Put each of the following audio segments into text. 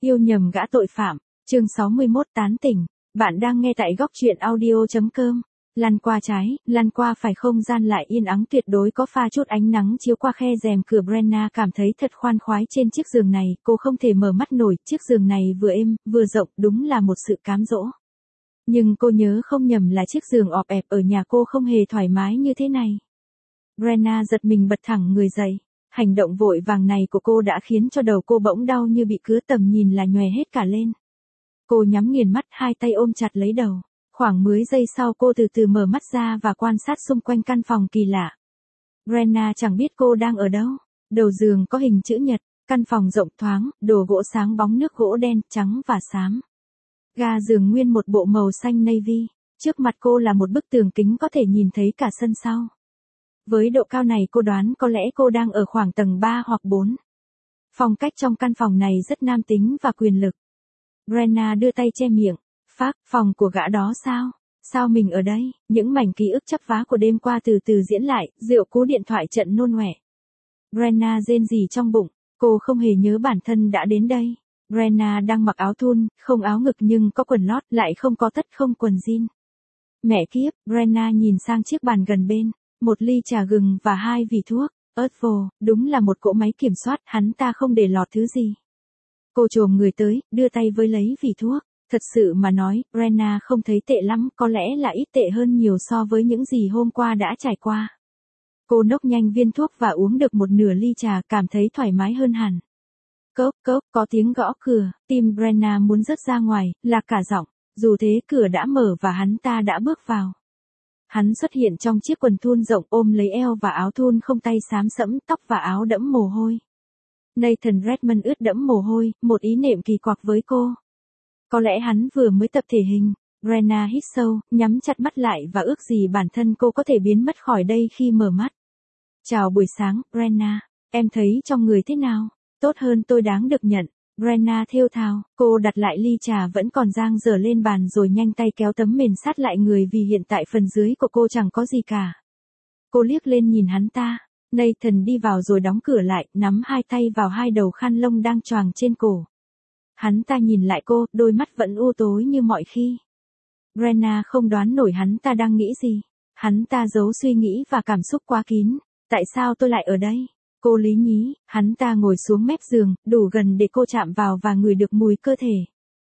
Yêu nhầm gã tội phạm, chương 61 tán tỉnh. Bạn đang nghe tại góc truyện audio.com. Lăn qua trái, lăn qua phải, không gian lại yên ắng tuyệt đối, có pha chút ánh nắng chiếu qua khe rèm cửa. Brenna cảm thấy thật khoan khoái trên chiếc giường này, cô không thể mở mắt nổi, chiếc giường này vừa êm, vừa rộng, đúng là một sự cám dỗ. Nhưng cô nhớ không nhầm là chiếc giường ọp ẹp ở nhà cô không hề thoải mái như thế này. Brenna giật mình bật thẳng người dậy. Hành động vội vàng này của cô đã khiến cho đầu cô bỗng đau như bị cứa, tầm nhìn là nhòe hết cả lên. Cô nhắm nghiền mắt, hai tay ôm chặt lấy đầu. Khoảng 10 giây sau cô từ từ mở mắt ra và quan sát xung quanh căn phòng kỳ lạ. Brenna chẳng biết cô đang ở đâu. Đầu giường có hình chữ nhật, căn phòng rộng thoáng, đồ gỗ sáng bóng nước gỗ đen, trắng và xám. Ga giường nguyên một bộ màu xanh navy. Trước mặt cô là một bức tường kính có thể nhìn thấy cả sân sau. Với độ cao này cô đoán có lẽ cô đang ở khoảng tầng 3 hoặc 4. Phong cách trong căn phòng này rất nam tính và quyền lực. Brenna đưa tay che miệng. Phác, phòng của gã đó sao? Sao mình ở đây? Những mảnh ký ức chắp vá của đêm qua từ từ diễn lại, rượu cú điện thoại trận nôn ọe. Brenna rên rỉ trong bụng, cô không hề nhớ bản thân đã đến đây. Brenna đang mặc áo thun, không áo ngực nhưng có quần lót, lại không có tất, không quần jean. Mẹ kiếp, Brenna nhìn sang chiếc bàn gần bên. Một ly trà gừng và 2 vỉ thuốc. Earthful, đúng là một cỗ máy kiểm soát, hắn ta không để lọt thứ gì. Cô chồm người tới, đưa tay với lấy vỉ thuốc. Thật sự mà nói, Brenna không thấy tệ lắm, có lẽ là ít tệ hơn nhiều so với những gì hôm qua đã trải qua. Cô nốc nhanh viên thuốc và uống được một nửa ly trà, cảm thấy thoải mái hơn hẳn. Cốc cốc, có tiếng gõ cửa, tim Brenna muốn rớt ra ngoài, lạc cả giọng. Dù thế cửa đã mở và hắn ta đã bước vào. Hắn xuất hiện trong chiếc quần thun rộng ôm lấy eo và áo thun không tay xám sẫm, tóc và áo đẫm mồ hôi. Nathan Redmond ướt đẫm mồ hôi, một ý niệm kỳ quặc với cô. Có lẽ hắn vừa mới tập thể hình. Brenna hít sâu, nhắm chặt mắt lại và ước gì bản thân cô có thể biến mất khỏi đây khi mở mắt. Chào buổi sáng, Brenna. Em thấy trong người thế nào? Tốt hơn tôi đáng được nhận. Brenna thều thào, cô đặt lại ly trà vẫn còn dang dở lên bàn rồi nhanh tay kéo tấm mền sát lại người vì hiện tại phần dưới của cô chẳng có gì cả. Cô liếc lên nhìn hắn ta. Nathan đi vào rồi đóng cửa lại, nắm hai tay vào hai đầu khăn lông đang choàng trên cổ. Hắn ta nhìn lại cô, đôi mắt vẫn u tối như mọi khi. Brenna không đoán nổi hắn ta đang nghĩ gì. Hắn ta giấu suy nghĩ và cảm xúc quá kín. Tại sao tôi lại ở đây? Cô lý nhí, hắn ta ngồi xuống mép giường, đủ gần để cô chạm vào và ngửi được mùi cơ thể.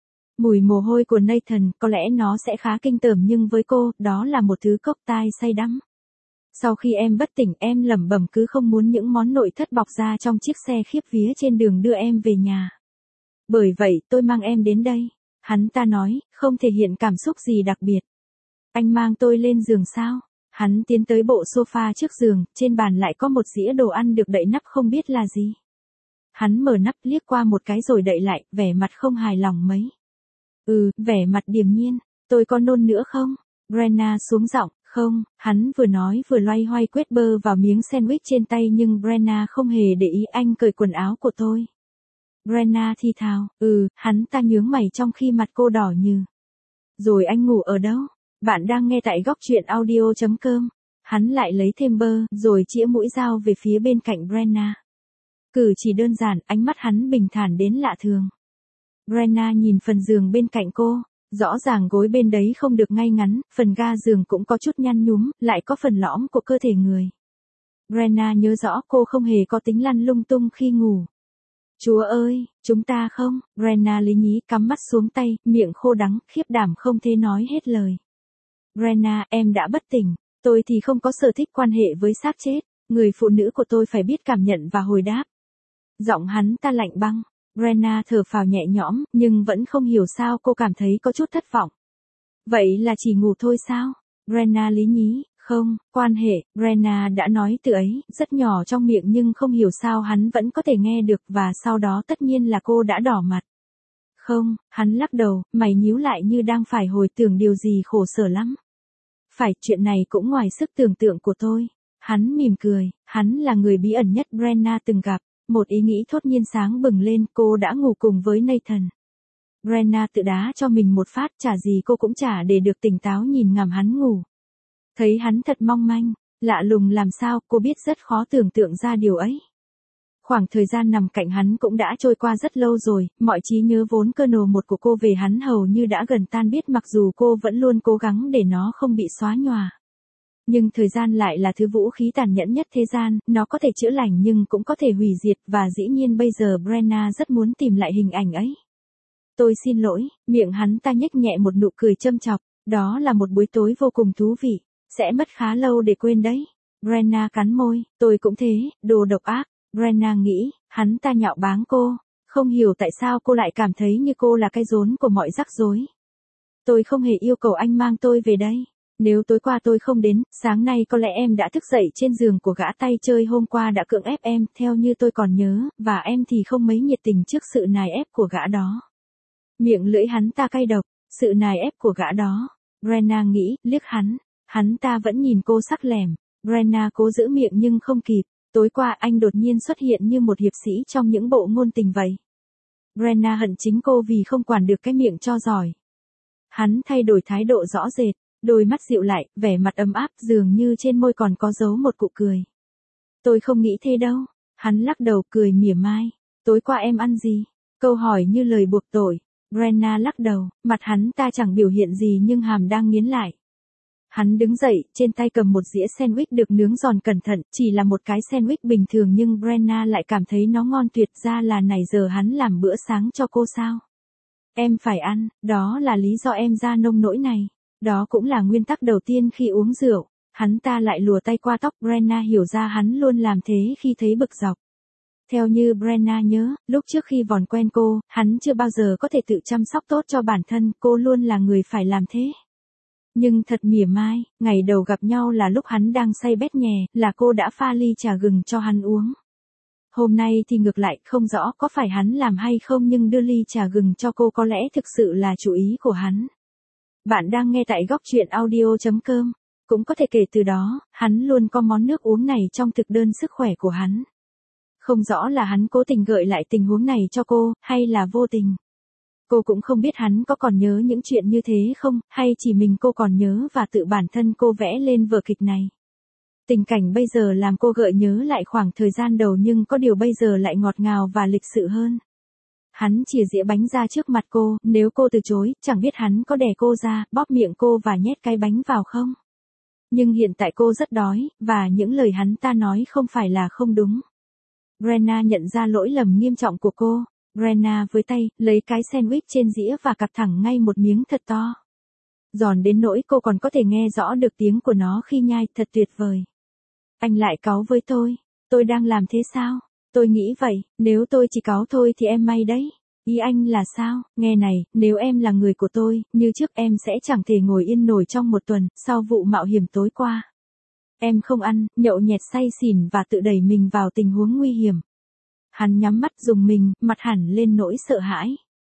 Mùi mồ hôi của Nathan, có lẽ nó sẽ khá kinh tởm nhưng với cô, đó là một thứ cốc tai say đắm. Sau khi em bất tỉnh, em lẩm bẩm cứ không muốn những món nội thất bọc ra trong chiếc xe khiếp vía trên đường đưa em về nhà. Bởi vậy tôi mang em đến đây. Hắn ta nói, không thể hiện cảm xúc gì đặc biệt. Anh mang tôi lên giường sao? Hắn tiến tới bộ sofa trước giường, trên bàn lại có một dĩa đồ ăn được đậy nắp không biết là gì. Hắn mở nắp liếc qua một cái rồi đậy lại, vẻ mặt không hài lòng mấy. Vẻ mặt điềm nhiên, tôi có nôn nữa không? Brenna xuống giọng, không, hắn vừa nói vừa loay hoay quét bơ vào miếng sandwich trên tay nhưng Brenna không hề để ý. Anh cởi quần áo của tôi. Brenna thì thào, hắn ta nhướng mày trong khi mặt cô đỏ như. Rồi anh ngủ ở đâu? Bạn đang nghe tại góc truyện audio.com. Hắn lại lấy thêm bơ, rồi chĩa mũi dao về phía bên cạnh Brenna. Cử chỉ đơn giản, ánh mắt hắn bình thản đến lạ thường. Brenna nhìn phần giường bên cạnh cô. Rõ ràng gối bên đấy không được ngay ngắn, phần ga giường cũng có chút nhăn nhúm, lại có phần lõm của cơ thể người. Brenna nhớ rõ cô không hề có tính lăn lung tung khi ngủ. Chúa ơi, chúng ta không? Brenna lý nhí cắm mắt xuống tay, miệng khô đắng, khiếp đảm không thể nói hết lời. Brenna, em đã bất tỉnh. Tôi thì không có sở thích quan hệ với xác chết. Người phụ nữ của tôi phải biết cảm nhận và hồi đáp. Giọng hắn ta lạnh băng. Brenna thở phào nhẹ nhõm, nhưng vẫn không hiểu sao cô cảm thấy có chút thất vọng. Vậy là chỉ ngủ thôi sao? Brenna lý nhí, không, quan hệ, Brenna đã nói từ ấy, rất nhỏ trong miệng nhưng không hiểu sao hắn vẫn có thể nghe được và sau đó tất nhiên là cô đã đỏ mặt. Không, hắn lắc đầu, mày nhíu lại như đang phải hồi tưởng điều gì khổ sở lắm. Phải, chuyện này cũng ngoài sức tưởng tượng của tôi. Hắn mỉm cười, hắn là người bí ẩn nhất Brenna từng gặp. Một ý nghĩ thốt nhiên sáng bừng lên, cô đã ngủ cùng với Nathan. Brenna tự đá cho mình một phát, chả gì cô cũng chả để được tỉnh táo nhìn ngắm hắn ngủ. Thấy hắn thật mong manh, lạ lùng làm sao, cô biết rất khó tưởng tượng ra điều ấy. Khoảng thời gian nằm cạnh hắn cũng đã trôi qua rất lâu rồi, mọi trí nhớ vốn Colonel một của cô về hắn hầu như đã gần tan biết mặc dù cô vẫn luôn cố gắng để nó không bị xóa nhòa. Nhưng thời gian lại là thứ vũ khí tàn nhẫn nhất thế gian, nó có thể chữa lành nhưng cũng có thể hủy diệt và dĩ nhiên bây giờ Brenna rất muốn tìm lại hình ảnh ấy. Tôi xin lỗi, miệng hắn ta nhếch nhẹ một nụ cười châm chọc, đó là một buổi tối vô cùng thú vị, sẽ mất khá lâu để quên đấy. Brenna cắn môi, tôi cũng thế, đồ độc ác. Brenna nghĩ, hắn ta nhạo báng cô, không hiểu tại sao cô lại cảm thấy như cô là cái rốn của mọi rắc rối. Tôi không hề yêu cầu anh mang tôi về đây. Nếu tối qua tôi không đến, sáng nay có lẽ em đã thức dậy trên giường của gã tay chơi hôm qua đã cưỡng ép em, theo như tôi còn nhớ, và em thì không mấy nhiệt tình trước sự nài ép của gã đó. Miệng lưỡi hắn ta cay độc, sự nài ép của gã đó. Brenna nghĩ, liếc hắn ta vẫn nhìn cô sắc lẻm. Brenna cố giữ miệng nhưng không kịp. Tối qua anh đột nhiên xuất hiện như một hiệp sĩ trong những bộ ngôn tình vậy. Brenna hận chính cô vì không quản được cái miệng cho giỏi. Hắn thay đổi thái độ rõ rệt, đôi mắt dịu lại, vẻ mặt ấm áp dường như trên môi còn có dấu một nụ cười. Tôi không nghĩ thế đâu. Hắn lắc đầu cười mỉa mai. Tối qua em ăn gì? Câu hỏi như lời buộc tội. Brenna lắc đầu, mặt hắn ta chẳng biểu hiện gì nhưng hàm đang nghiến lại. Hắn đứng dậy, trên tay cầm một dĩa sandwich được nướng giòn cẩn thận, chỉ là một cái sandwich bình thường nhưng Brenna lại cảm thấy nó ngon tuyệt ra là nãy giờ hắn làm bữa sáng cho cô sao. Em phải ăn, đó là lý do em ra nông nỗi này. Đó cũng là nguyên tắc đầu tiên khi uống rượu. Hắn ta lại lùa tay qua tóc Brenna hiểu ra hắn luôn làm thế khi thấy bực dọc. Theo như Brenna nhớ, lúc trước khi vòn quen cô, hắn chưa bao giờ có thể tự chăm sóc tốt cho bản thân, cô luôn là người phải làm thế. Nhưng thật mỉa mai, ngày đầu gặp nhau là lúc hắn đang say bét nhè, là cô đã pha ly trà gừng cho hắn uống. Hôm nay thì ngược lại, không rõ có phải hắn làm hay không nhưng đưa ly trà gừng cho cô có lẽ thực sự là chủ ý của hắn. Bạn đang nghe tại góc truyện audio.com. Cũng có thể kể từ đó, hắn luôn có món nước uống này trong thực đơn sức khỏe của hắn. Không rõ là hắn cố tình gợi lại tình huống này cho cô, hay là vô tình. Cô cũng không biết hắn có còn nhớ những chuyện như thế không, hay chỉ mình cô còn nhớ và tự bản thân cô vẽ lên vở kịch này. Tình cảnh bây giờ làm cô gợi nhớ lại khoảng thời gian đầu nhưng có điều bây giờ lại ngọt ngào và lịch sự hơn. Hắn chìa dĩa bánh ra trước mặt cô, nếu cô từ chối, chẳng biết hắn có đè cô ra, bóp miệng cô và nhét cái bánh vào không. Nhưng hiện tại cô rất đói, và những lời hắn ta nói không phải là không đúng. Brenna nhận ra lỗi lầm nghiêm trọng của cô. Brenna với tay, lấy cái sandwich trên dĩa và cặp thẳng ngay một miếng thật to. Giòn đến nỗi cô còn có thể nghe rõ được tiếng của nó khi nhai, thật tuyệt vời. Anh lại cáu với tôi đang làm thế sao? Tôi nghĩ vậy, nếu tôi chỉ cáu thôi thì em may đấy. Ý anh là sao? Nghe này, nếu em là người của tôi, như trước em sẽ chẳng thể ngồi yên nổi trong một tuần, sau vụ mạo hiểm tối qua. Em không ăn, nhậu nhẹt say xỉn và tự đẩy mình vào tình huống nguy hiểm. Hắn nhắm mắt rùng mình, mặt hẳn lên nỗi sợ hãi.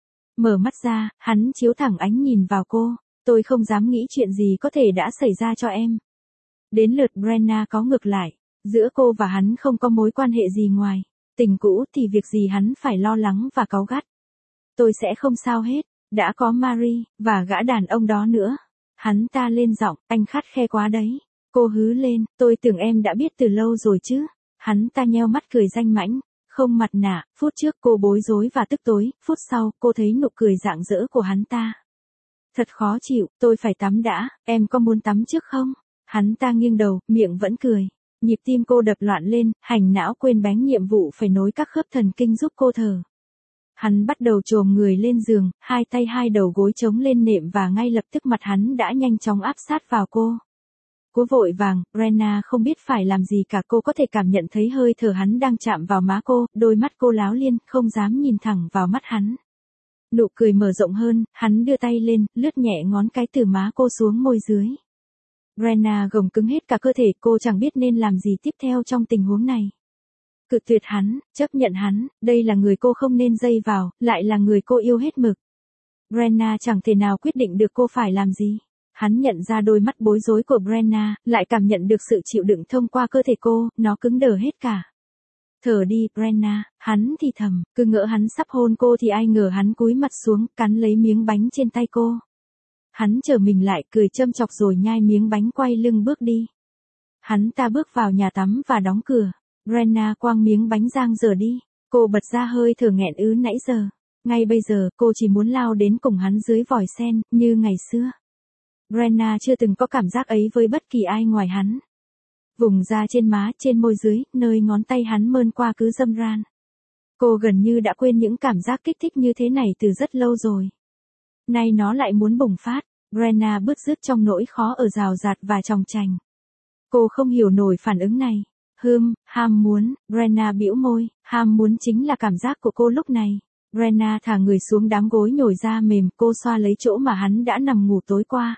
Mở mắt ra, hắn chiếu thẳng ánh nhìn vào cô. Tôi không dám nghĩ chuyện gì có thể đã xảy ra cho em. Đến lượt Brenna có ngược lại. Giữa cô và hắn không có mối quan hệ gì ngoài tình cũ thì việc gì hắn phải lo lắng và cáu gắt. Tôi sẽ không sao hết, đã có Marie, và gã đàn ông đó nữa. Hắn ta lên giọng, anh khắt khe quá đấy. Cô hứ lên, tôi tưởng em đã biết từ lâu rồi chứ. Hắn ta nheo mắt cười danh mãnh, không mặt nạ, phút trước cô bối rối và tức tối, phút sau, cô thấy nụ cười rạng rỡ của hắn ta. Thật khó chịu, tôi phải tắm đã, em có muốn tắm trước không? Hắn ta nghiêng đầu, miệng vẫn cười. Nhịp tim cô đập loạn lên, hành não quên bén nhiệm vụ phải nối các khớp thần kinh giúp cô thở. Hắn bắt đầu chồm người lên giường, hai tay hai đầu gối chống lên nệm và ngay lập tức mặt hắn đã nhanh chóng áp sát vào cô. Cô vội vàng, Brenna không biết phải làm gì cả, cô có thể cảm nhận thấy hơi thở hắn đang chạm vào má cô, đôi mắt cô láo liên, không dám nhìn thẳng vào mắt hắn. Nụ cười mở rộng hơn, hắn đưa tay lên, lướt nhẹ ngón cái từ má cô xuống môi dưới. Brenna gồng cứng hết cả cơ thể, cô chẳng biết nên làm gì tiếp theo trong tình huống này. Cự tuyệt hắn, chấp nhận hắn, đây là người cô không nên dây vào, lại là người cô yêu hết mực. Brenna chẳng thể nào quyết định được cô phải làm gì. Hắn nhận ra đôi mắt bối rối của Brenna, lại cảm nhận được sự chịu đựng thông qua cơ thể cô, nó cứng đờ hết cả. Thở đi, Brenna, hắn thì thầm, cứ ngỡ hắn sắp hôn cô thì ai ngờ hắn cúi mặt xuống, cắn lấy miếng bánh trên tay cô. Hắn trở mình lại, cười châm chọc rồi nhai miếng bánh quay lưng bước đi. Hắn ta bước vào nhà tắm và đóng cửa. Brenna quăng miếng bánh rang giờ đi. Cô bật ra hơi thở nghẹn ứ nãy giờ. Ngay bây giờ, cô chỉ muốn lao đến cùng hắn dưới vòi sen, như ngày xưa. Brenna chưa từng có cảm giác ấy với bất kỳ ai ngoài hắn. Vùng da trên má, trên môi dưới, nơi ngón tay hắn mơn qua cứ râm ran. Cô gần như đã quên những cảm giác kích thích như thế này từ rất lâu rồi. Nay nó lại muốn bùng phát. Brenna bứt rứt trong nỗi khó ở rào rạt và chòng chành. Cô không hiểu nổi phản ứng này. Ham muốn, Brenna bĩu môi, ham muốn chính là cảm giác của cô lúc này. Brenna thả người xuống đám gối nhồi da mềm, cô xoa lấy chỗ mà hắn đã nằm ngủ tối qua.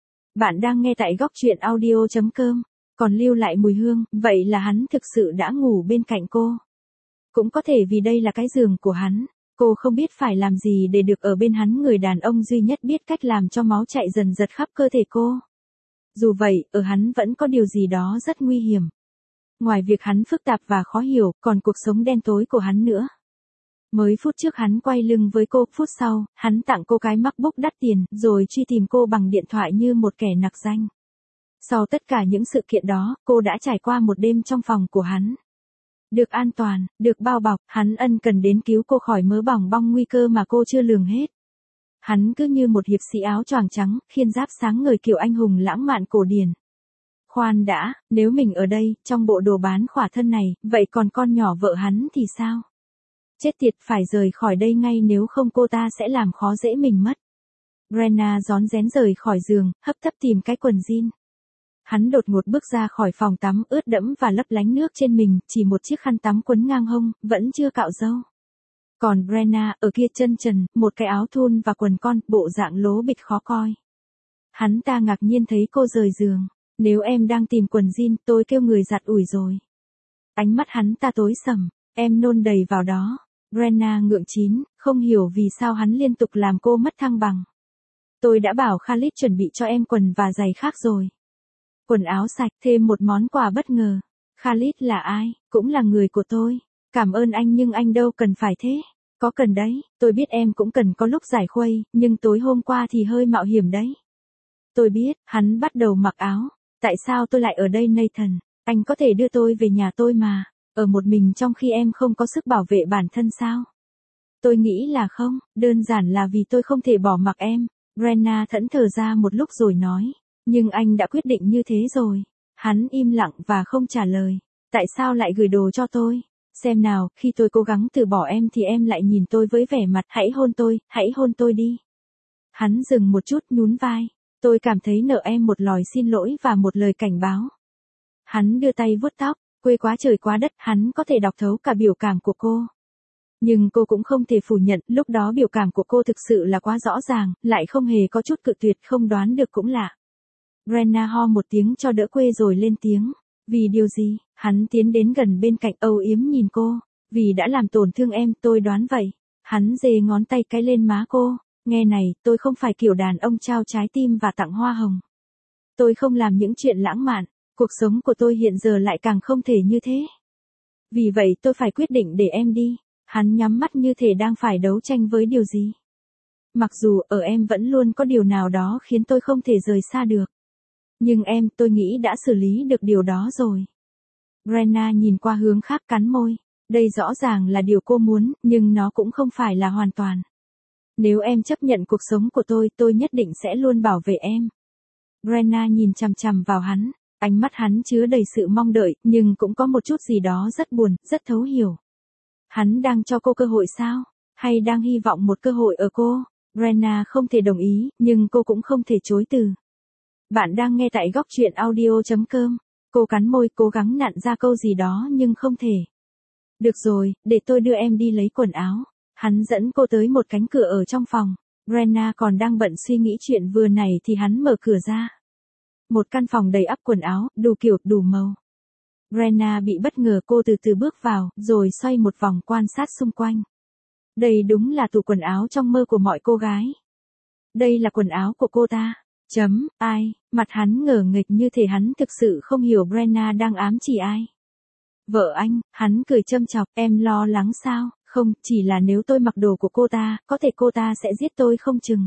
Bạn đang nghe tại góc truyện audio.com, còn lưu lại mùi hương, vậy là hắn thực sự đã ngủ bên cạnh cô. Cũng có thể vì đây là cái giường của hắn, cô không biết phải làm gì để được ở bên hắn, người đàn ông duy nhất biết cách làm cho máu chạy dần dật khắp cơ thể cô. Dù vậy, ở hắn vẫn có điều gì đó rất nguy hiểm. Ngoài việc hắn phức tạp và khó hiểu, còn cuộc sống đen tối của hắn nữa. Mới phút trước hắn quay lưng với cô, phút sau, hắn tặng cô cái MacBook đắt tiền, rồi truy tìm cô bằng điện thoại như một kẻ nặc danh. Sau tất cả những sự kiện đó, cô đã trải qua một đêm trong phòng của hắn. Được an toàn, được bao bọc, hắn ân cần đến cứu cô khỏi mớ bỏng bong nguy cơ mà cô chưa lường hết. Hắn cứ như một hiệp sĩ áo choàng trắng, khiên giáp sáng ngời kiểu anh hùng lãng mạn cổ điển. Khoan đã, nếu mình ở đây, trong bộ đồ bán khỏa thân này, vậy còn con nhỏ vợ hắn thì sao? Chết tiệt, phải rời khỏi đây ngay, nếu không cô ta sẽ làm khó dễ mình mất. Brenna rón rén rời khỏi giường, hấp tấp tìm cái quần jean. Hắn đột ngột bước ra khỏi phòng tắm, ướt đẫm và lấp lánh nước trên mình, chỉ một chiếc khăn tắm quấn ngang hông, vẫn chưa cạo râu. Còn Brenna, ở kia chân trần, một cái áo thun và quần con, bộ dạng lố bịch khó coi. Hắn ta ngạc nhiên thấy cô rời giường. Nếu em đang tìm quần jean, tôi kêu người giặt ủi rồi. Ánh mắt hắn ta tối sầm, em nôn đầy vào đó. Brenna ngượng chín, không hiểu vì sao hắn liên tục làm cô mất thăng bằng. Tôi đã bảo Khalid chuẩn bị cho em quần và giày khác rồi. Quần áo sạch, thêm một món quà bất ngờ. Khalid là ai? Cũng là người của tôi. Cảm ơn anh nhưng anh đâu cần phải thế. Có cần đấy, tôi biết em cũng cần có lúc giải khuây, nhưng tối hôm qua thì hơi mạo hiểm đấy. Tôi biết, hắn bắt đầu mặc áo. Tại sao tôi lại ở đây Nathan? Anh có thể đưa tôi về nhà tôi mà. Ở một mình trong khi em không có sức bảo vệ bản thân sao? Tôi nghĩ là không, đơn giản là vì tôi không thể bỏ mặc em. Brenna thẫn thờ ra một lúc rồi nói. Nhưng anh đã quyết định như thế rồi. Hắn im lặng và không trả lời. Tại sao lại gửi đồ cho tôi? Xem nào, khi tôi cố gắng từ bỏ em thì em lại nhìn tôi với vẻ mặt hãy hôn tôi đi. Hắn dừng một chút, nhún vai. Tôi cảm thấy nợ em một lời xin lỗi và một lời cảnh báo. Hắn đưa tay vuốt tóc, quê quá trời quá đất, hắn có thể đọc thấu cả biểu cảm của cô. Nhưng cô cũng không thể phủ nhận, lúc đó biểu cảm của cô thực sự là quá rõ ràng, lại không hề có chút cự tuyệt, không đoán được cũng lạ. Brenna ho một tiếng cho đỡ quê rồi lên tiếng. Vì điều gì? Hắn tiến đến gần bên cạnh âu yếm nhìn cô. Vì đã làm tổn thương em, tôi đoán vậy. Hắn giơ ngón tay cái lên má cô. Nghe này, tôi không phải kiểu đàn ông trao trái tim và tặng hoa hồng. Tôi không làm những chuyện lãng mạn. Cuộc sống của tôi hiện giờ lại càng không thể như thế. Vì vậy tôi phải quyết định để em đi. Hắn nhắm mắt như thể đang phải đấu tranh với điều gì. Mặc dù ở em vẫn luôn có điều nào đó khiến tôi không thể rời xa được. Nhưng em, tôi nghĩ đã xử lý được điều đó rồi. Brenna nhìn qua hướng khác, cắn môi. Đây rõ ràng là điều cô muốn, nhưng nó cũng không phải là hoàn toàn. Nếu em chấp nhận cuộc sống của tôi nhất định sẽ luôn bảo vệ em. Brenna nhìn chằm chằm vào hắn. Ánh mắt hắn chứa đầy sự mong đợi, nhưng cũng có một chút gì đó rất buồn, rất thấu hiểu. Hắn đang cho cô cơ hội sao? Hay đang hy vọng một cơ hội ở cô? Brenna không thể đồng ý, nhưng cô cũng không thể chối từ. Bạn đang nghe tại góc truyện audio.com. Cô cắn môi, cố gắng nặn ra câu gì đó nhưng không thể. Được rồi, để tôi đưa em đi lấy quần áo. Hắn dẫn cô tới một cánh cửa ở trong phòng. Brenna còn đang bận suy nghĩ chuyện vừa này thì hắn mở cửa ra. Một căn phòng đầy ắp quần áo, đủ kiểu, đủ màu. Brenna bị bất ngờ, cô từ từ bước vào, rồi xoay một vòng quan sát xung quanh. Đây đúng là tủ quần áo trong mơ của mọi cô gái. Đây là quần áo của cô ta. Ai, mặt hắn ngờ nghệch như thể hắn thực sự không hiểu Brenna đang ám chỉ ai. Vợ anh, hắn cười châm chọc, em lo lắng sao? Không, chỉ là nếu tôi mặc đồ của cô ta, có thể cô ta sẽ giết tôi không chừng.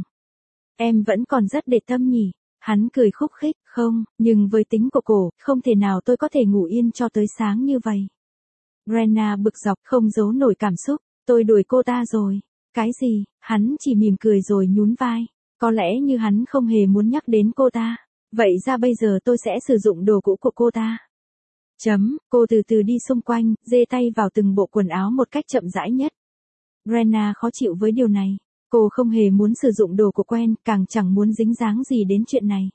Em vẫn còn rất để tâm nhỉ? Hắn cười khúc khích, không, nhưng với tính của cô, không thể nào tôi có thể ngủ yên cho tới sáng như vậy. Brenna bực dọc không giấu nổi cảm xúc, tôi đuổi cô ta rồi. Cái gì, hắn chỉ mỉm cười rồi nhún vai. Có lẽ như hắn không hề muốn nhắc đến cô ta. Vậy ra bây giờ tôi sẽ sử dụng đồ cũ của cô ta. Cô từ từ đi xung quanh, giê tay vào từng bộ quần áo một cách chậm rãi nhất. Brenna khó chịu với điều này. Cô không hề muốn sử dụng đồ của quen, càng chẳng muốn dính dáng gì đến chuyện này.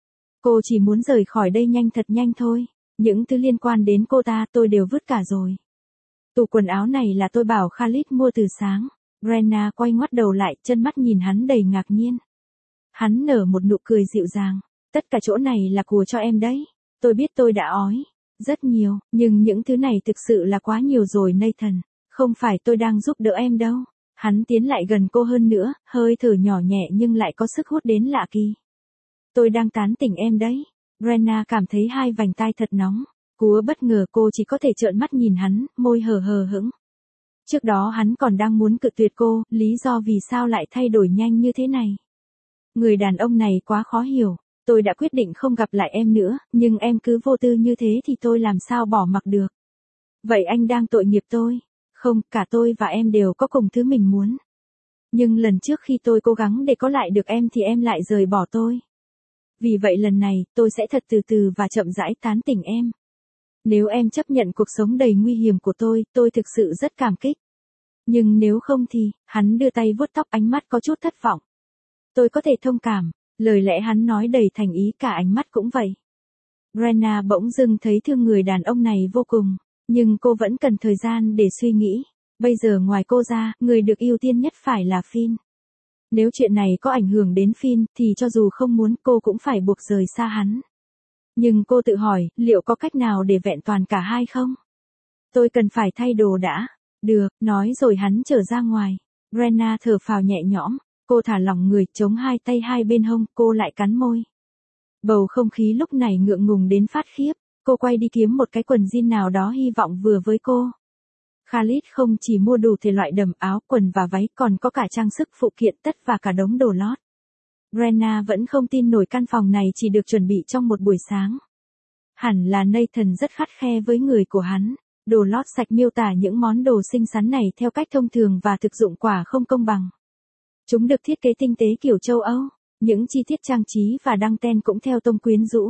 Cô chỉ muốn rời khỏi đây thật nhanh thôi. Những thứ liên quan đến cô ta tôi đều vứt cả rồi. Tủ quần áo này là tôi bảo Khalid mua từ sáng. Brenna quay ngoắt đầu lại, chân mắt nhìn hắn đầy ngạc nhiên. Hắn nở một nụ cười dịu dàng. Tất cả chỗ này là của cho em đấy. Tôi biết tôi đã ói rất nhiều, nhưng những thứ này thực sự là quá nhiều rồi Nathan. Không phải tôi đang giúp đỡ em đâu. Hắn tiến lại gần cô hơn nữa, hơi thở nhỏ nhẹ nhưng lại có sức hút đến lạ kỳ. Tôi đang tán tỉnh em đấy. Brenna cảm thấy hai vành tai thật nóng. Cúa bất ngờ cô chỉ có thể trợn mắt nhìn hắn, môi hờ hững. Trước đó hắn còn đang muốn cự tuyệt cô, lý do vì sao lại thay đổi nhanh như thế này. Người đàn ông này quá khó hiểu. Tôi đã quyết định không gặp lại em nữa, nhưng em cứ vô tư như thế thì tôi làm sao bỏ mặc được. Vậy anh đang tội nghiệp tôi. Không, cả tôi và em đều có cùng thứ mình muốn. Nhưng lần trước khi tôi cố gắng để có lại được em thì em lại rời bỏ tôi. Vì vậy lần này, tôi sẽ thật từ từ và chậm rãi tán tỉnh em. Nếu em chấp nhận cuộc sống đầy nguy hiểm của tôi thực sự rất cảm kích. Nhưng nếu không thì, hắn đưa tay vuốt tóc, ánh mắt có chút thất vọng. Tôi có thể thông cảm, lời lẽ hắn nói đầy thành ý, cả ánh mắt cũng vậy. Brenna bỗng dưng thấy thương người đàn ông này vô cùng, nhưng cô vẫn cần thời gian để suy nghĩ. Bây giờ ngoài cô ra, người được ưu tiên nhất phải là Finn. Nếu chuyện này có ảnh hưởng đến Finn, thì cho dù không muốn cô cũng phải buộc rời xa hắn. Nhưng cô tự hỏi, liệu có cách nào để vẹn toàn cả hai không? Tôi cần phải thay đồ đã. Được, nói rồi hắn trở ra ngoài. Brenna thở phào nhẹ nhõm. Cô thả lỏng người, chống hai tay hai bên hông, cô lại cắn môi. Bầu không khí lúc này ngượng ngùng đến phát khiếp. Cô quay đi kiếm một cái quần jean nào đó hy vọng vừa với cô. Khalid không chỉ mua đủ thể loại đầm, áo, quần và váy, còn có cả trang sức phụ kiện, tất và cả đống đồ lót. Brenna vẫn không tin nổi căn phòng này chỉ được chuẩn bị trong một buổi sáng. Hẳn là Nathan rất khắt khe với người của hắn. Đồ lót sạch miêu tả những món đồ xinh xắn này theo cách thông thường và thực dụng quả không công bằng. Chúng được thiết kế tinh tế kiểu châu Âu, những chi tiết trang trí và đăng ten cũng theo tông quyến rũ.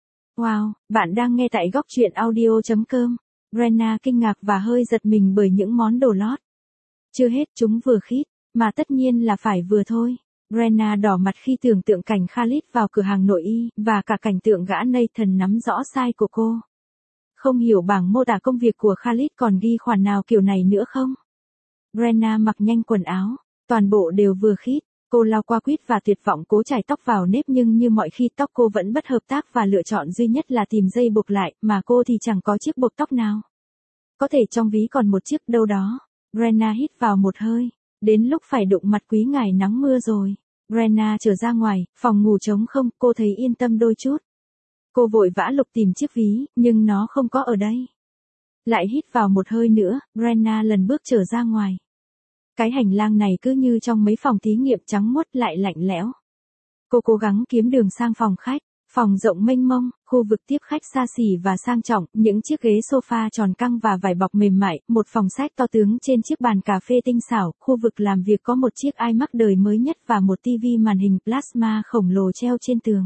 Wow, bạn đang nghe tại góc truyện audio.com. Brenna kinh ngạc và hơi giật mình bởi những món đồ lót. Chưa hết, chúng vừa khít, mà tất nhiên là phải vừa thôi. Brenna đỏ mặt khi tưởng tượng cảnh Khalid vào cửa hàng nội y, và cả cảnh tượng gã Nathan nắm rõ size của cô. Không hiểu bảng mô tả công việc của Khalid còn ghi khoản nào kiểu này nữa không? Brenna mặc nhanh quần áo, toàn bộ đều vừa khít. Cô lao qua quýt và tuyệt vọng cố chải tóc vào nếp, nhưng như mọi khi tóc cô vẫn bất hợp tác và lựa chọn duy nhất là tìm dây buộc lại, mà cô thì chẳng có chiếc buộc tóc nào. Có thể trong ví còn một chiếc đâu đó. Brenna hít vào một hơi. Đến lúc phải đụng mặt quý ngài nắng mưa rồi. Brenna trở ra ngoài, phòng ngủ trống không, cô thấy yên tâm đôi chút. Cô vội vã lục tìm chiếc ví, nhưng nó không có ở đây. Lại hít vào một hơi nữa, Brenna lần bước trở ra ngoài. Cái hành lang này cứ như trong mấy phòng thí nghiệm, trắng muốt lại lạnh lẽo. Cô cố gắng kiếm đường sang phòng khách. Phòng rộng mênh mông, khu vực tiếp khách xa xỉ và sang trọng, những chiếc ghế sofa tròn căng và vải bọc mềm mại, một phòng sách to tướng trên chiếc bàn cà phê tinh xảo, khu vực làm việc có một chiếc iMac đời mới nhất và một tivi màn hình plasma khổng lồ treo trên tường.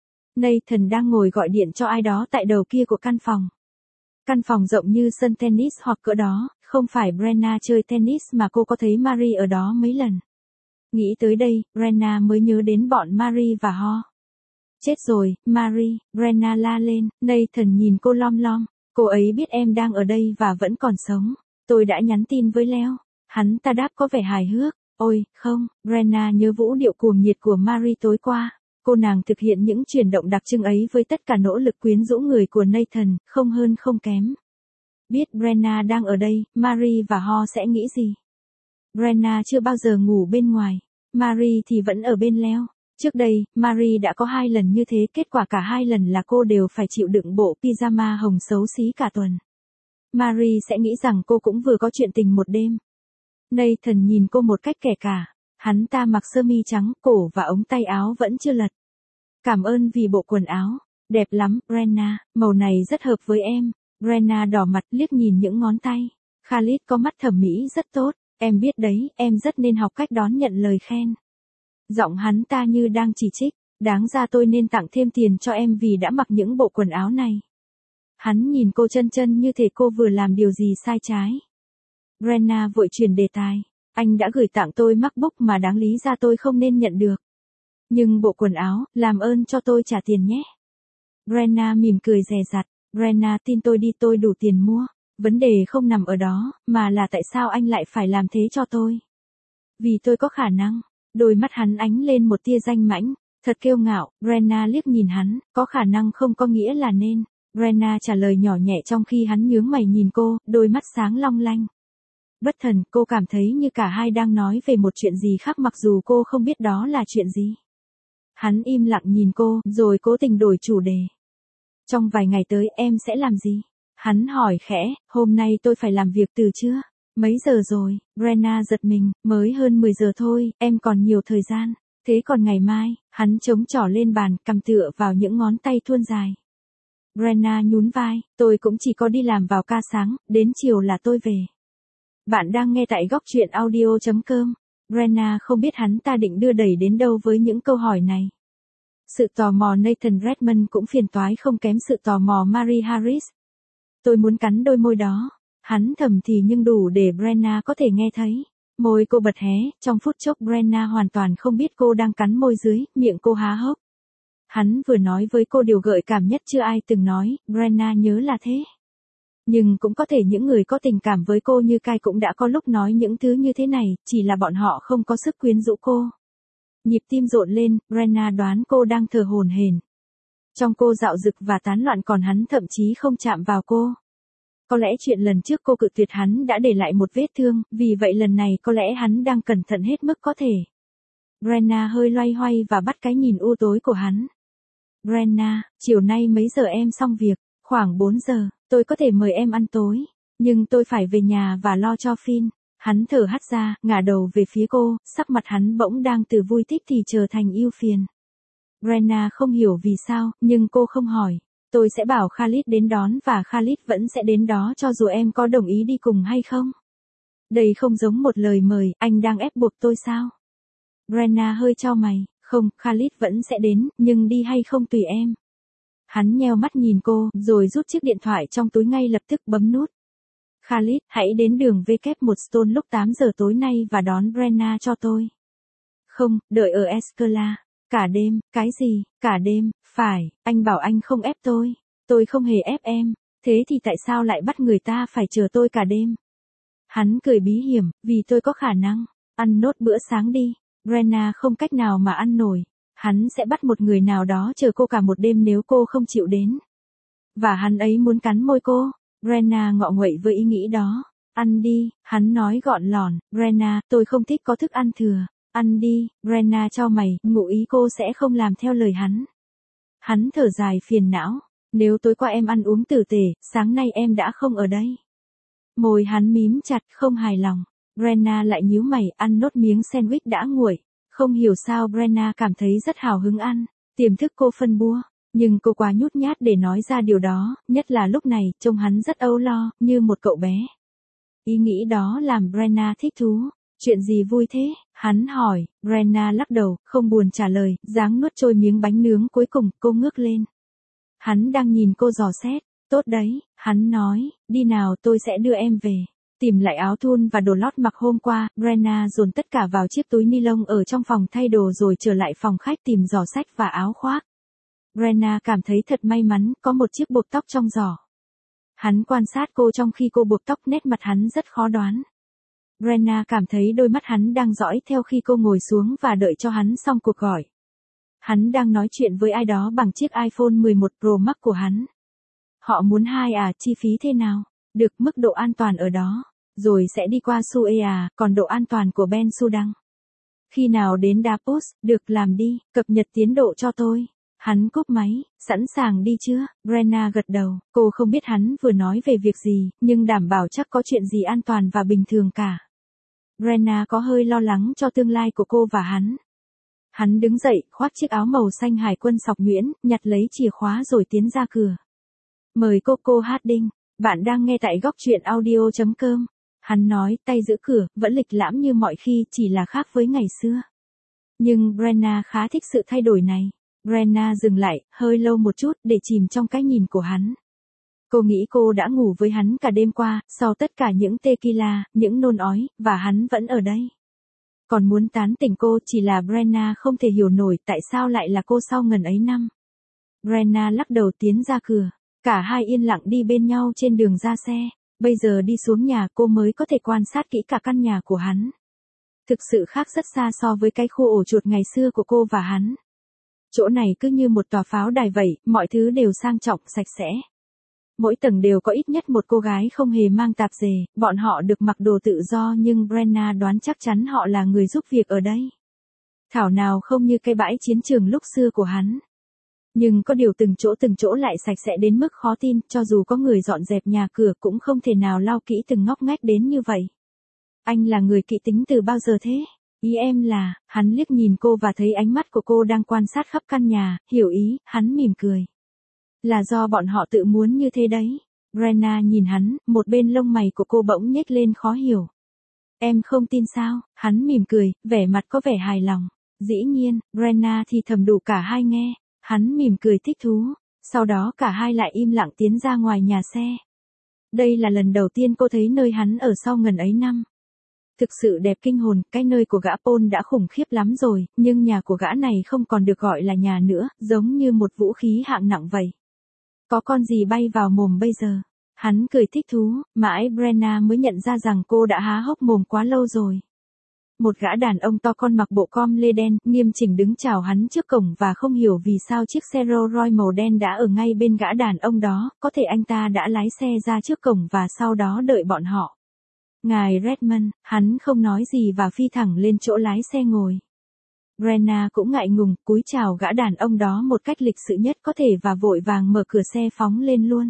Nathan đang ngồi gọi điện cho ai đó tại đầu kia của căn phòng. Căn phòng rộng như sân tennis hoặc cỡ đó, không phải Brenna chơi tennis mà cô có thấy Marie ở đó mấy lần. Nghĩ tới đây, Brenna mới nhớ đến bọn Marie và Ho. Chết rồi, Marie, Brenna la lên. Nathan nhìn cô lom lom. Cô ấy biết em đang ở đây và vẫn còn sống. Tôi đã nhắn tin với Leo. Hắn ta đáp có vẻ hài hước. Ôi, không, Brenna nhớ vũ điệu cuồng nhiệt của Marie tối qua. Cô nàng thực hiện những chuyển động đặc trưng ấy với tất cả nỗ lực quyến rũ người của Nathan, không hơn không kém. Biết Brenna đang ở đây, Marie và Ho sẽ nghĩ gì? Brenna chưa bao giờ ngủ bên ngoài. Marie thì vẫn ở bên Leo. Trước đây, Marie đã có 2 lần như thế, kết quả cả 2 lần là cô đều phải chịu đựng bộ pyjama hồng xấu xí cả tuần. Marie sẽ nghĩ rằng cô cũng vừa có chuyện tình một đêm. Nathan nhìn cô một cách kẻ cả. Hắn ta mặc sơ mi trắng, cổ và ống tay áo vẫn chưa lật. Cảm ơn vì bộ quần áo. Đẹp lắm, Brenna, màu này rất hợp với em. Brenna đỏ mặt liếc nhìn những ngón tay. Khalid có mắt thẩm mỹ rất tốt, em biết đấy, em rất nên học cách đón nhận lời khen. Giọng hắn ta như đang chỉ trích, đáng ra tôi nên tặng thêm tiền cho em vì đã mặc những bộ quần áo này. Hắn nhìn cô chân chân như thể cô vừa làm điều gì sai trái. Brenna vội chuyển đề tài, anh đã gửi tặng tôi MacBook mà đáng lý ra tôi không nên nhận được. Nhưng bộ quần áo, làm ơn cho tôi trả tiền nhé. Brenna mỉm cười dè dặt, Brenna tin tôi đi, tôi đủ tiền mua. Vấn đề không nằm ở đó, mà là tại sao anh lại phải làm thế cho tôi. Vì tôi có khả năng. Đôi mắt hắn ánh lên một tia danh mãnh, thật kiêu ngạo. Brenna liếc nhìn hắn, có khả năng không có nghĩa là nên. Brenna trả lời nhỏ nhẹ trong khi hắn nhướng mày nhìn cô, đôi mắt sáng long lanh. Bất thần, cô cảm thấy như cả hai đang nói về một chuyện gì khác mặc dù cô không biết đó là chuyện gì. Hắn im lặng nhìn cô, rồi cố tình đổi chủ đề. Trong vài ngày tới em sẽ làm gì? Hắn hỏi khẽ, hôm nay tôi phải làm việc từ trưa. Mấy giờ rồi? Brenna giật mình, mới hơn 10 giờ thôi, em còn nhiều thời gian. Thế còn ngày mai? Hắn chống trỏ lên bàn, cầm tựa vào những ngón tay thuôn dài. Brenna nhún vai, tôi cũng chỉ có đi làm vào ca sáng, đến chiều là tôi về. Bạn đang nghe tại góc truyện audio.com. Brenna không biết hắn ta định đưa đẩy đến đâu với những câu hỏi này. Sự tò mò Nathan Redmond cũng phiền toái không kém sự tò mò Mary Harris. Tôi muốn cắn đôi môi đó. Hắn thầm thì nhưng đủ để Brenna có thể nghe thấy. Môi cô bật hé, trong phút chốc Brenna hoàn toàn không biết cô đang cắn môi dưới, miệng cô há hốc. Hắn vừa nói với cô điều gợi cảm nhất chưa ai từng nói, Brenna nhớ là thế. Nhưng cũng có thể những người có tình cảm với cô như Kai cũng đã có lúc nói những thứ như thế này, chỉ là bọn họ không có sức quyến rũ cô. Nhịp tim rộn lên, Brenna đoán cô đang thở hổn hển. Trong cô dạo dực và tán loạn còn hắn thậm chí không chạm vào cô. Có lẽ chuyện lần trước cô cự tuyệt hắn đã để lại một vết thương, vì vậy lần này có lẽ hắn đang cẩn thận hết mức có thể. Brenna hơi loay hoay và bắt cái nhìn u tối của hắn. Brenna, chiều nay mấy giờ em xong việc? Khoảng 4 giờ, tôi có thể mời em ăn tối. Nhưng tôi phải về nhà và lo cho Finn. Hắn thở hắt ra, ngả đầu về phía cô, sắc mặt hắn bỗng đang từ vui thích thì trở thành ưu phiền. Brenna không hiểu vì sao, nhưng cô không hỏi. Tôi sẽ bảo Khalid đến đón và Khalid vẫn sẽ đến đó cho dù em có đồng ý đi cùng hay không. Đây không giống một lời mời, anh đang ép buộc tôi sao? Brenna hơi chau mày, không, Khalid vẫn sẽ đến, nhưng đi hay không tùy em. Hắn nheo mắt nhìn cô, rồi rút chiếc điện thoại trong túi ngay lập tức bấm nút. Khalid, hãy đến đường W1 Stone lúc 8 giờ tối nay và đón Brenna cho tôi. Không, đợi ở Escala. Cả đêm, cái gì, cả đêm, phải, anh bảo anh không ép tôi không hề ép em, thế thì tại sao lại bắt người ta phải chờ tôi cả đêm? Hắn cười bí hiểm, vì tôi có khả năng, ăn nốt bữa sáng đi, Brenna không cách nào mà ăn nổi, hắn sẽ bắt một người nào đó chờ cô cả một đêm nếu cô không chịu đến. Và hắn ấy muốn cắn môi cô, Brenna ngọ nguậy với ý nghĩ đó, ăn đi, hắn nói gọn lỏn, Brenna, tôi không thích có thức ăn thừa. Ăn đi, Brenna chau mày, ngụ ý cô sẽ không làm theo lời hắn. Hắn thở dài phiền não, nếu tối qua em ăn uống tử tể, sáng nay em đã không ở đây. Môi hắn mím chặt, không hài lòng. Brenna lại nhíu mày, ăn nốt miếng sandwich đã nguội. Không hiểu sao Brenna cảm thấy rất hào hứng ăn, tiềm thức cô phân bua. Nhưng cô quá nhút nhát để nói ra điều đó, nhất là lúc này, trông hắn rất âu lo, như một cậu bé. Ý nghĩ đó làm Brenna thích thú. Chuyện gì vui thế? Hắn hỏi, Brenna lắc đầu, không buồn trả lời, dáng nuốt trôi miếng bánh nướng cuối cùng, cô ngước lên. Hắn đang nhìn cô dò xét, tốt đấy, hắn nói, đi nào tôi sẽ đưa em về. Tìm lại áo thun và đồ lót mặc hôm qua, Brenna dồn tất cả vào chiếc túi ni lông ở trong phòng thay đồ rồi trở lại phòng khách tìm giỏ sách và áo khoác. Brenna cảm thấy thật may mắn, có một chiếc buộc tóc trong giỏ. Hắn quan sát cô trong khi cô buộc tóc, nét mặt hắn rất khó đoán. Brenna cảm thấy đôi mắt hắn đang dõi theo khi cô ngồi xuống và đợi cho hắn xong cuộc gọi. Hắn đang nói chuyện với ai đó bằng chiếc iPhone 11 Pro Max của hắn. Họ muốn chi phí thế nào? Được, mức độ an toàn ở đó. Rồi sẽ đi qua Suez, còn độ an toàn của Ben Sudan. Khi nào đến Dapos, được làm đi, cập nhật tiến độ cho tôi. Hắn cúp máy, sẵn sàng đi chưa? Brenna gật đầu, cô không biết hắn vừa nói về việc gì, nhưng đảm bảo chắc có chuyện gì an toàn và bình thường cả. Brenna có hơi lo lắng cho tương lai của cô và hắn. Hắn đứng dậy, khoác chiếc áo màu xanh hải quân sọc nhuyễn, nhặt lấy chìa khóa rồi tiến ra cửa. Mời cô Harding. Bạn đang nghe tại góc truyện audio.com. Hắn nói, tay giữ cửa, vẫn lịch lãm như mọi khi, chỉ là khác với ngày xưa. Nhưng Brenna khá thích sự thay đổi này. Brenna dừng lại, hơi lâu một chút, để chìm trong cái nhìn của hắn. Cô nghĩ cô đã ngủ với hắn cả đêm qua, sau tất cả những tequila, những nôn ói, và hắn vẫn ở đây. Còn muốn tán tỉnh cô, chỉ là Brenna không thể hiểu nổi tại sao lại là cô sau ngần ấy năm. Brenna lắc đầu tiến ra cửa. Cả hai yên lặng đi bên nhau trên đường ra xe. Bây giờ đi xuống nhà cô mới có thể quan sát kỹ cả căn nhà của hắn. Thực sự khác rất xa so với cái khu ổ chuột ngày xưa của cô và hắn. Chỗ này cứ như một tòa pháo đài vậy, mọi thứ đều sang trọng, sạch sẽ. Mỗi tầng đều có ít nhất một cô gái không hề mang tạp dề, bọn họ được mặc đồ tự do nhưng Brenna đoán chắc chắn họ là người giúp việc ở đây. Thảo nào không như cái bãi chiến trường lúc xưa của hắn. Nhưng có điều từng chỗ lại sạch sẽ đến mức khó tin, cho dù có người dọn dẹp nhà cửa cũng không thể nào lau kỹ từng ngóc ngách đến như vậy. Anh là người kỹ tính từ bao giờ thế? Ý em là, hắn liếc nhìn cô và thấy ánh mắt của cô đang quan sát khắp căn nhà, hiểu ý, hắn mỉm cười. Là do bọn họ tự muốn như thế đấy. Brenna nhìn hắn, một bên lông mày của cô bỗng nhếch lên khó hiểu. Em không tin sao? Hắn mỉm cười, vẻ mặt có vẻ hài lòng. Dĩ nhiên, Brenna thì thầm đủ cả hai nghe. Hắn mỉm cười thích thú. Sau đó cả hai lại im lặng tiến ra ngoài nhà xe. Đây là lần đầu tiên cô thấy nơi hắn ở sau ngần ấy năm. Thực sự đẹp kinh hồn, cái nơi của gã Paul đã khủng khiếp lắm rồi, nhưng nhà của gã này không còn được gọi là nhà nữa, giống như một vũ khí hạng nặng vậy. Có con gì bay vào mồm bây giờ? Hắn cười thích thú, mãi Brenna mới nhận ra rằng cô đã há hốc mồm quá lâu rồi. Một gã đàn ông to con mặc bộ com lê đen, nghiêm chỉnh đứng chào hắn trước cổng và không hiểu vì sao chiếc xe Rolls Royce màu đen đã ở ngay bên gã đàn ông đó, có thể anh ta đã lái xe ra trước cổng và sau đó đợi bọn họ. Ngài Redmond, hắn không nói gì và phi thẳng lên chỗ lái xe ngồi. Brenna cũng ngại ngùng, cúi chào gã đàn ông đó một cách lịch sự nhất có thể và vội vàng mở cửa xe phóng lên luôn.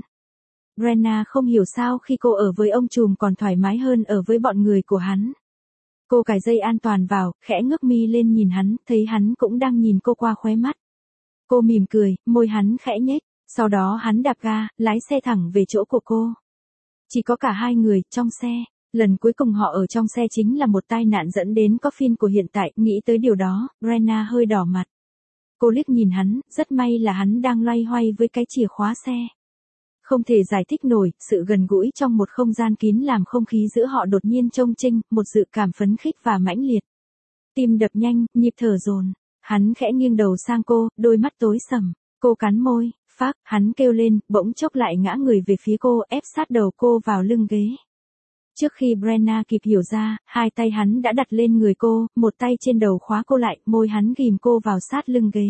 Brenna không hiểu sao khi cô ở với ông trùm còn thoải mái hơn ở với bọn người của hắn. Cô cài dây an toàn vào, khẽ ngước mi lên nhìn hắn, thấy hắn cũng đang nhìn cô qua khóe mắt. Cô mỉm cười, môi hắn khẽ nhếch, sau đó hắn đạp ga, lái xe thẳng về chỗ của cô. Chỉ có cả hai người trong xe. Lần cuối cùng họ ở trong xe chính là một tai nạn dẫn đến coffin của hiện tại, nghĩ tới điều đó, Brenna hơi đỏ mặt. Cô liếc nhìn hắn, rất may là hắn đang loay hoay với cái chìa khóa xe. Không thể giải thích nổi, sự gần gũi trong một không gian kín làm không khí giữa họ đột nhiên chông chênh, một dự cảm phấn khích và mãnh liệt. Tim đập nhanh, nhịp thở dồn. Hắn khẽ nghiêng đầu sang cô, đôi mắt tối sầm. Cô cắn môi, phác, hắn kêu lên, bỗng chốc lại ngã người về phía cô, ép sát đầu cô vào lưng ghế. Trước khi Brenna kịp hiểu ra, hai tay hắn đã đặt lên người cô, một tay trên đầu khóa cô lại, môi hắn ghìm cô vào sát lưng ghế.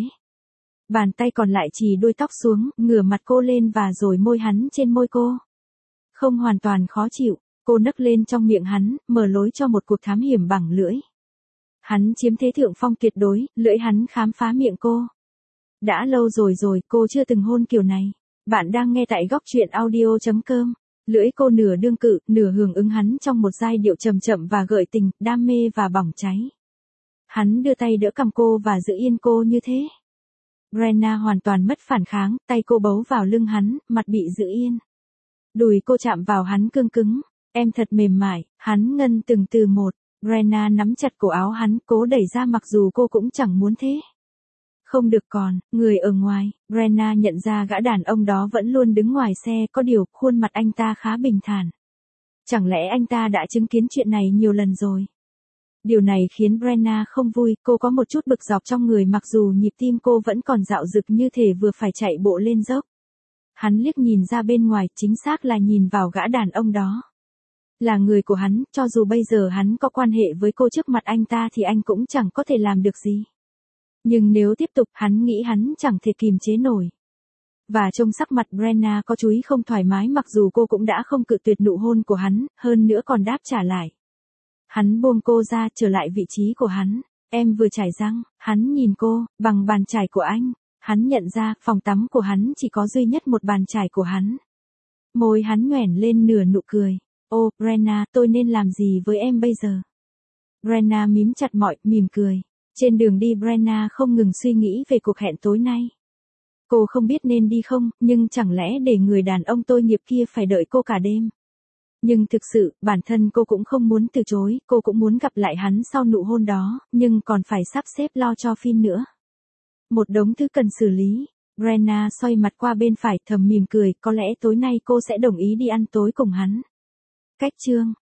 Bàn tay còn lại chì đuôi tóc xuống, ngửa mặt cô lên và rồi môi hắn trên môi cô. Không hoàn toàn khó chịu, cô nấc lên trong miệng hắn, mở lối cho một cuộc thám hiểm bằng lưỡi. Hắn chiếm thế thượng phong tuyệt đối, lưỡi hắn khám phá miệng cô. Đã lâu rồi cô chưa từng hôn kiểu này. Bạn đang nghe tại góc truyện audio.com. Lưỡi cô nửa đương cự, nửa hưởng ứng hắn trong một giai điệu chậm chậm và gợi tình, đam mê và bỏng cháy. Hắn đưa tay đỡ cằm cô và giữ yên cô như thế. Brenna hoàn toàn mất phản kháng, tay cô bấu vào lưng hắn, mặt bị giữ yên. Đùi cô chạm vào hắn cương cứng. Em thật mềm mại, hắn ngân từng từ một. Brenna nắm chặt cổ áo hắn, cố đẩy ra mặc dù cô cũng chẳng muốn thế. Không được còn, người ở ngoài, Brenna nhận ra gã đàn ông đó vẫn luôn đứng ngoài xe, có điều, khuôn mặt anh ta khá bình thản. Chẳng lẽ anh ta đã chứng kiến chuyện này nhiều lần rồi? Điều này khiến Brenna không vui, cô có một chút bực dọc trong người mặc dù nhịp tim cô vẫn còn dạo dực như thể vừa phải chạy bộ lên dốc. Hắn liếc nhìn ra bên ngoài, chính xác là nhìn vào gã đàn ông đó. Là người của hắn, cho dù bây giờ hắn có quan hệ với cô trước mặt anh ta thì anh cũng chẳng có thể làm được gì. Nhưng nếu tiếp tục, hắn nghĩ hắn chẳng thể kìm chế nổi. Và trông sắc mặt Brenna có chúi không thoải mái mặc dù cô cũng đã không cự tuyệt nụ hôn của hắn, hơn nữa còn đáp trả lại. Hắn buông cô ra, trở lại vị trí của hắn. Em vừa chải răng, hắn nhìn cô, bằng bàn chải của anh. Hắn nhận ra, phòng tắm của hắn chỉ có duy nhất một bàn chải của hắn. Môi hắn nhoẻn lên nửa nụ cười. Ô, Brenna, tôi nên làm gì với em bây giờ? Brenna mím chặt môi, mỉm cười. Trên đường đi Brenna không ngừng suy nghĩ về cuộc hẹn tối nay. cô không biết nên đi không, nhưng chẳng lẽ để người đàn ông tôi nghiệp kia phải đợi cô cả đêm. Nhưng thực sự, bản thân cô cũng không muốn từ chối, cô cũng muốn gặp lại hắn sau nụ hôn đó, nhưng còn phải sắp xếp lo cho Finn nữa. Một đống thứ cần xử lý. Brenna xoay mặt qua bên phải thầm mỉm cười, có lẽ tối nay cô sẽ đồng ý đi ăn tối cùng hắn. Cách chương